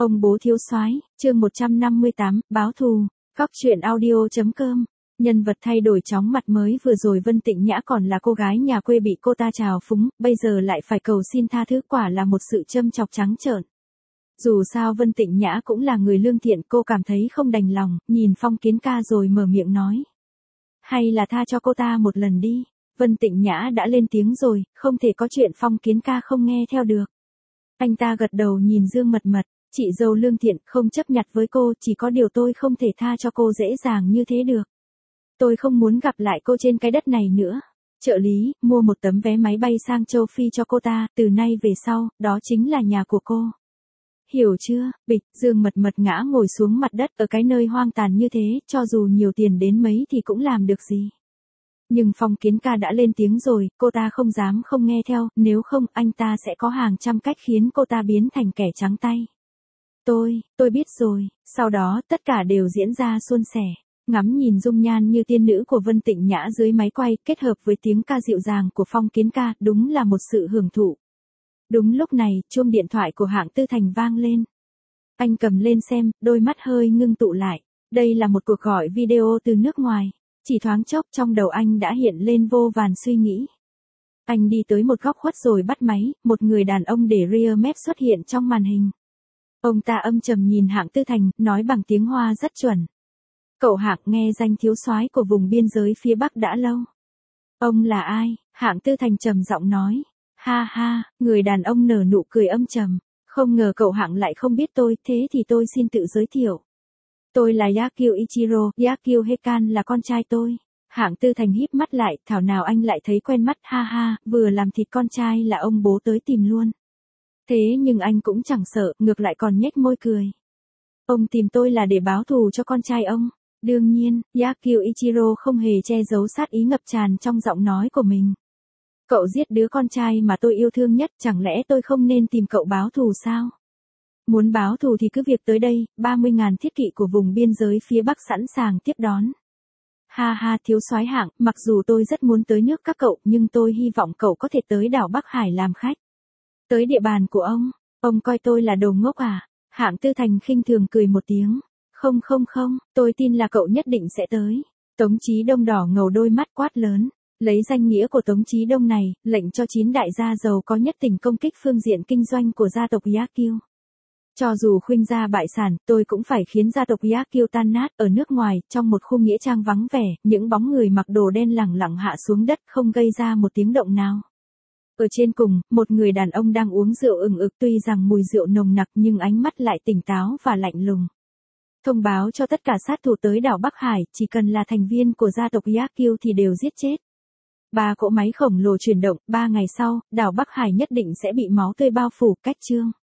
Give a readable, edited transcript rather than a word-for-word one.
Ông bố thiếu soái, chương 158, báo thù, Góc truyện audio.com. Nhân vật thay đổi chóng mặt mới vừa rồi Vân Tịnh Nhã còn là cô gái nhà quê bị cô ta trào phúng, bây giờ lại phải cầu xin tha thứ, quả là một sự châm chọc trắng trợn. Dù sao Vân Tịnh Nhã cũng là người lương thiện, cô cảm thấy không đành lòng, nhìn Phong Kiến ca rồi mở miệng nói. Hay là tha cho cô ta một lần đi. Vân Tịnh Nhã đã lên tiếng rồi, không thể có chuyện Phong Kiến ca không nghe theo được. Anh ta gật đầu nhìn Dương Mật Mật, chị dâu lương thiện, không chấp nhặt với cô, chỉ có điều tôi không thể tha cho cô dễ dàng như thế được. Tôi không muốn gặp lại cô trên cái đất này nữa. Trợ lý, mua một tấm vé máy bay sang châu Phi cho cô ta, từ nay về sau, đó chính là nhà của cô. Hiểu chưa? Bịch, Dương Mật Mật ngã ngồi xuống mặt đất ở cái nơi hoang tàn như thế, cho dù nhiều tiền đến mấy thì cũng làm được gì. Nhưng Phong Kiến ca đã lên tiếng rồi, cô ta không dám không nghe theo, nếu không anh ta sẽ có hàng trăm cách khiến cô ta biến thành kẻ trắng tay. Tôi biết rồi, sau đó tất cả đều diễn ra suôn sẻ. Ngắm nhìn dung nhan như tiên nữ của Vân Tịnh Nhã dưới máy quay, kết hợp với tiếng ca dịu dàng của Phong Kiến ca, đúng là một sự hưởng thụ. Đúng lúc này, chuông điện thoại của Hạng Tư Thành vang lên. Anh cầm lên xem, đôi mắt hơi ngưng tụ lại. Đây là một cuộc gọi video từ nước ngoài. Chỉ thoáng chốc trong đầu anh đã hiện lên vô vàn suy nghĩ. Anh đi tới một góc khuất rồi bắt máy, một người đàn ông để rear map xuất hiện trong màn hình. Ông ta âm trầm nhìn Hạng Tư Thành, nói bằng tiếng Hoa rất chuẩn. Cậu Hạng, nghe danh thiếu soái của vùng biên giới phía Bắc đã lâu. Ông là ai? Hạng Tư Thành trầm giọng nói. Ha ha, người đàn ông nở nụ cười âm trầm. Không ngờ cậu Hạng lại không biết tôi, thế thì tôi xin tự giới thiệu. Tôi là Yakio Ichiro, Yakio Hekan là con trai tôi. Hạng Tư Thành híp mắt lại, thảo nào anh lại thấy quen mắt, ha ha, vừa làm thịt con trai là ông bố tới tìm luôn. Thế nhưng anh cũng chẳng sợ, ngược lại còn nhếch môi cười. Ông tìm tôi là để báo thù cho con trai ông. Đương nhiên, Yakio Ichiro không hề che giấu sát ý ngập tràn trong giọng nói của mình. Cậu giết đứa con trai mà tôi yêu thương nhất, chẳng lẽ tôi không nên tìm cậu báo thù sao? Muốn báo thù thì cứ việc tới đây, 30.000 thiết kỵ của vùng biên giới phía Bắc sẵn sàng tiếp đón. Ha ha, thiếu soái Hạng, mặc dù tôi rất muốn tới nước các cậu, nhưng tôi hy vọng cậu có thể tới đảo Bắc Hải làm khách. Tới địa bàn của ông coi tôi là đồ ngốc à? Hạng Tư Thành khinh thường cười một tiếng. Không, tôi tin là cậu nhất định sẽ tới. Tống Chí Đông đỏ ngầu đôi mắt quát lớn. Lấy danh nghĩa của Tống Chí Đông này, lệnh cho 9 đại gia giàu có nhất tỉnh công kích phương diện kinh doanh của gia tộc Yakio. Cho dù khuynh gia bại sản, tôi cũng phải khiến gia tộc Yakio tan nát. Ở nước ngoài, trong một khu nghĩa trang vắng vẻ, những bóng người mặc đồ đen lẳng lặng hạ xuống đất, không gây ra một tiếng động nào. Ở trên cùng, một người đàn ông đang uống rượu ừng ực, tuy rằng mùi rượu nồng nặc nhưng ánh mắt lại tỉnh táo và lạnh lùng. Thông báo cho tất cả sát thủ tới đảo Bắc Hải, chỉ cần là thành viên của gia tộc Yakio thì đều giết chết. 3 cỗ máy khổng lồ chuyển động, 3 ngày sau, đảo Bắc Hải nhất định sẽ bị máu tươi bao phủ, cách chương.